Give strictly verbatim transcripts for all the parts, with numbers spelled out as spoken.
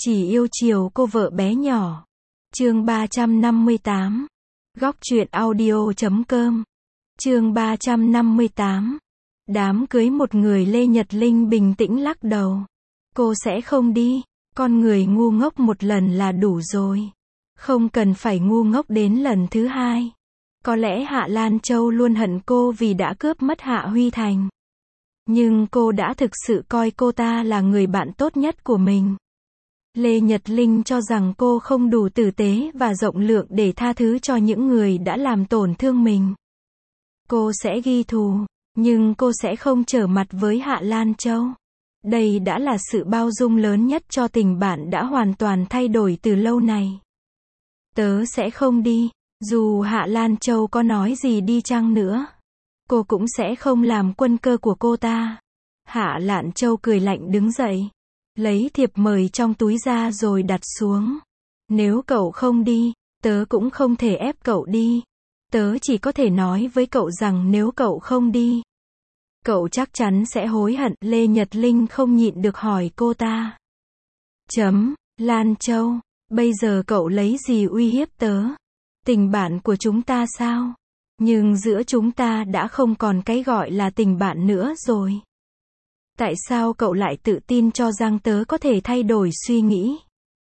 Chỉ yêu chiều cô vợ bé nhỏ. Chương ba trăm năm mươi tám. Góc truyện audio chấm com. Chương ba trăm năm mươi tám. Đám cưới một người. Lê Nhật Linh bình tĩnh lắc đầu. Cô sẽ không đi. Con người ngu ngốc một lần là đủ rồi. Không cần phải ngu ngốc đến lần thứ hai. Có lẽ Hạ Lan Châu luôn hận cô vì đã cướp mất Hạ Huy Thành. Nhưng cô đã thực sự coi cô ta là người bạn tốt nhất của mình. Lê Nhật Linh cho rằng cô không đủ tử tế và rộng lượng để tha thứ cho những người đã làm tổn thương mình. Cô sẽ ghi thù, nhưng cô sẽ không trở mặt với Hạ Lan Châu. Đây đã là sự bao dung lớn nhất cho tình bạn đã hoàn toàn thay đổi từ lâu này. Tớ sẽ không đi, dù Hạ Lan Châu có nói gì đi chăng nữa. Cô cũng sẽ không làm quân cơ của cô ta. Hạ Lan Châu cười lạnh đứng dậy. Lấy thiệp mời trong túi ra rồi đặt xuống. Nếu cậu không đi, tớ cũng không thể ép cậu đi. Tớ chỉ có thể nói với cậu rằng nếu cậu không đi, cậu chắc chắn sẽ hối hận. Lê Nhật Linh không nhịn được hỏi cô ta. Chấm, Lan Châu, bây giờ cậu lấy gì uy hiếp tớ? Tình bạn của chúng ta sao? Nhưng giữa chúng ta đã không còn cái gọi là tình bạn nữa rồi. Tại sao cậu lại tự tin cho rằng tớ có thể thay đổi suy nghĩ?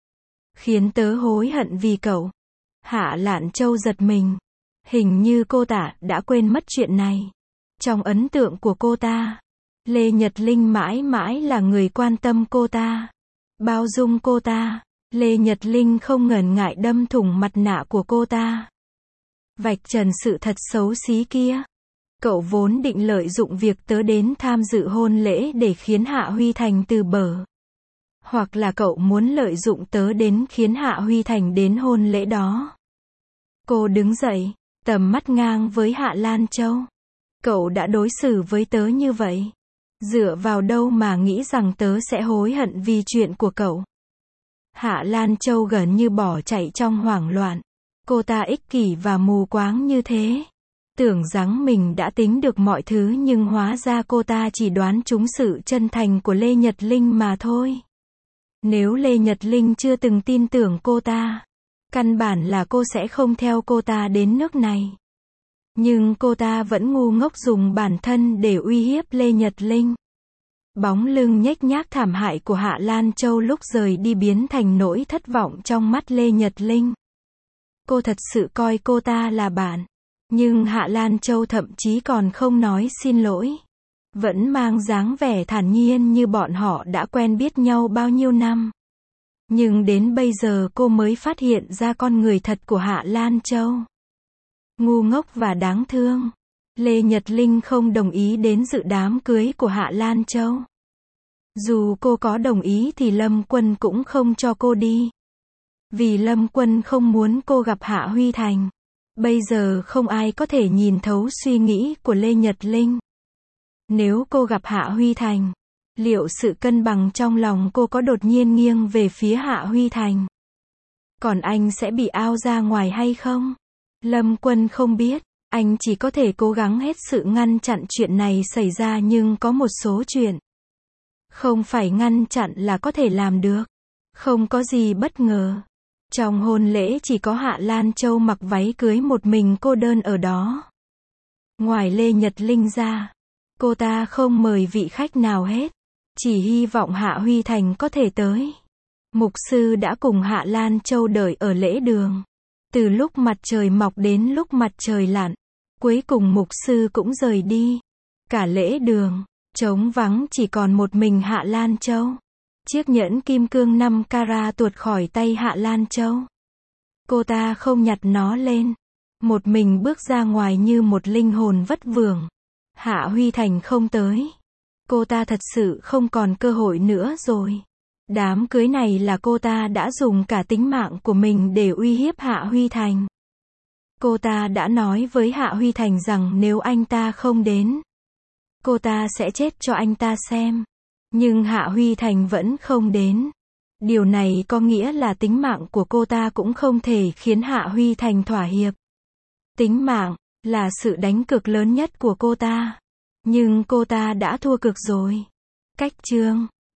Khiến tớ hối hận vì cậu. Hạ Lan Châu giật mình. Hình như cô ta đã quên mất chuyện này. Trong ấn tượng của cô ta, Lê Nhật Linh mãi mãi là người quan tâm cô ta, bao dung cô ta. Lê Nhật Linh không ngần ngại đâm thủng mặt nạ của cô ta, vạch trần sự thật xấu xí kia. Cậu vốn định lợi dụng việc tớ đến tham dự hôn lễ để khiến Hạ Huy Thành từ bờ. Hoặc là cậu muốn lợi dụng tớ đến khiến Hạ Huy Thành đến hôn lễ đó. Cô đứng dậy, tầm mắt ngang với Hạ Lan Châu. Cậu đã đối xử với tớ như vậy. Dựa vào đâu mà nghĩ rằng tớ sẽ hối hận vì chuyện của cậu? Hạ Lan Châu gần như bỏ chạy trong hoảng loạn. Cô ta ích kỷ và mù quáng như thế. Tưởng rằng mình đã tính được mọi thứ nhưng hóa ra cô ta chỉ đoán trúng sự chân thành của Lê Nhật Linh mà thôi. Nếu Lê Nhật Linh chưa từng tin tưởng cô ta, căn bản là cô sẽ không theo cô ta đến nước này. Nhưng cô ta vẫn ngu ngốc dùng bản thân để uy hiếp Lê Nhật Linh. Bóng lưng nhếch nhác thảm hại của Hạ Lan Châu lúc rời đi biến thành nỗi thất vọng trong mắt Lê Nhật Linh. Cô thật sự coi cô ta là bạn. Nhưng Hạ Lan Châu thậm chí còn không nói xin lỗi. Vẫn mang dáng vẻ thản nhiên như bọn họ đã quen biết nhau bao nhiêu năm. Nhưng đến bây giờ cô mới phát hiện ra con người thật của Hạ Lan Châu. Ngu ngốc và đáng thương. Lê Nhật Linh không đồng ý đến dự đám cưới của Hạ Lan Châu. Dù cô có đồng ý thì Lâm Quân cũng không cho cô đi. Vì Lâm Quân không muốn cô gặp Hạ Huy Thành. Bây giờ không ai có thể nhìn thấu suy nghĩ của Lê Nhật Linh. Nếu cô gặp Hạ Huy Thành, liệu sự cân bằng trong lòng cô có đột nhiên nghiêng về phía Hạ Huy Thành? Còn anh sẽ bị ao ra ngoài hay không? Lâm Quân không biết. Anh chỉ có thể cố gắng hết sự ngăn chặn chuyện này xảy ra, nhưng có một số chuyện không phải ngăn chặn là có thể làm được. Không có gì bất ngờ. Trong hôn lễ chỉ có Hạ Lan Châu mặc váy cưới một mình cô đơn ở đó. Ngoài Lê Nhật Linh ra, cô ta không mời vị khách nào hết. Chỉ hy vọng Hạ Huy Thành có thể tới. Mục sư đã cùng Hạ Lan Châu đợi ở lễ đường. Từ lúc mặt trời mọc đến lúc mặt trời lặn. Cuối cùng mục sư cũng rời đi. Cả lễ đường trống vắng, chỉ còn một mình Hạ Lan Châu. Chiếc nhẫn kim cương năm carat tuột khỏi tay Hạ Lan Châu. Cô ta không nhặt nó lên. Một mình bước ra ngoài như một linh hồn vất vưởng. Hạ Huy Thành không tới. Cô ta thật sự không còn cơ hội nữa rồi. Đám cưới này là cô ta đã dùng cả tính mạng của mình để uy hiếp Hạ Huy Thành. Cô ta đã nói với Hạ Huy Thành rằng nếu anh ta không đến, cô ta sẽ chết cho anh ta xem. Nhưng Hạ Huy Thành vẫn không đến. Điều này có nghĩa là tính mạng của cô ta cũng không thể khiến Hạ Huy Thành thỏa hiệp. Tính mạng là sự đánh cược lớn nhất của cô ta. Nhưng cô ta đã thua cược rồi. Cách chương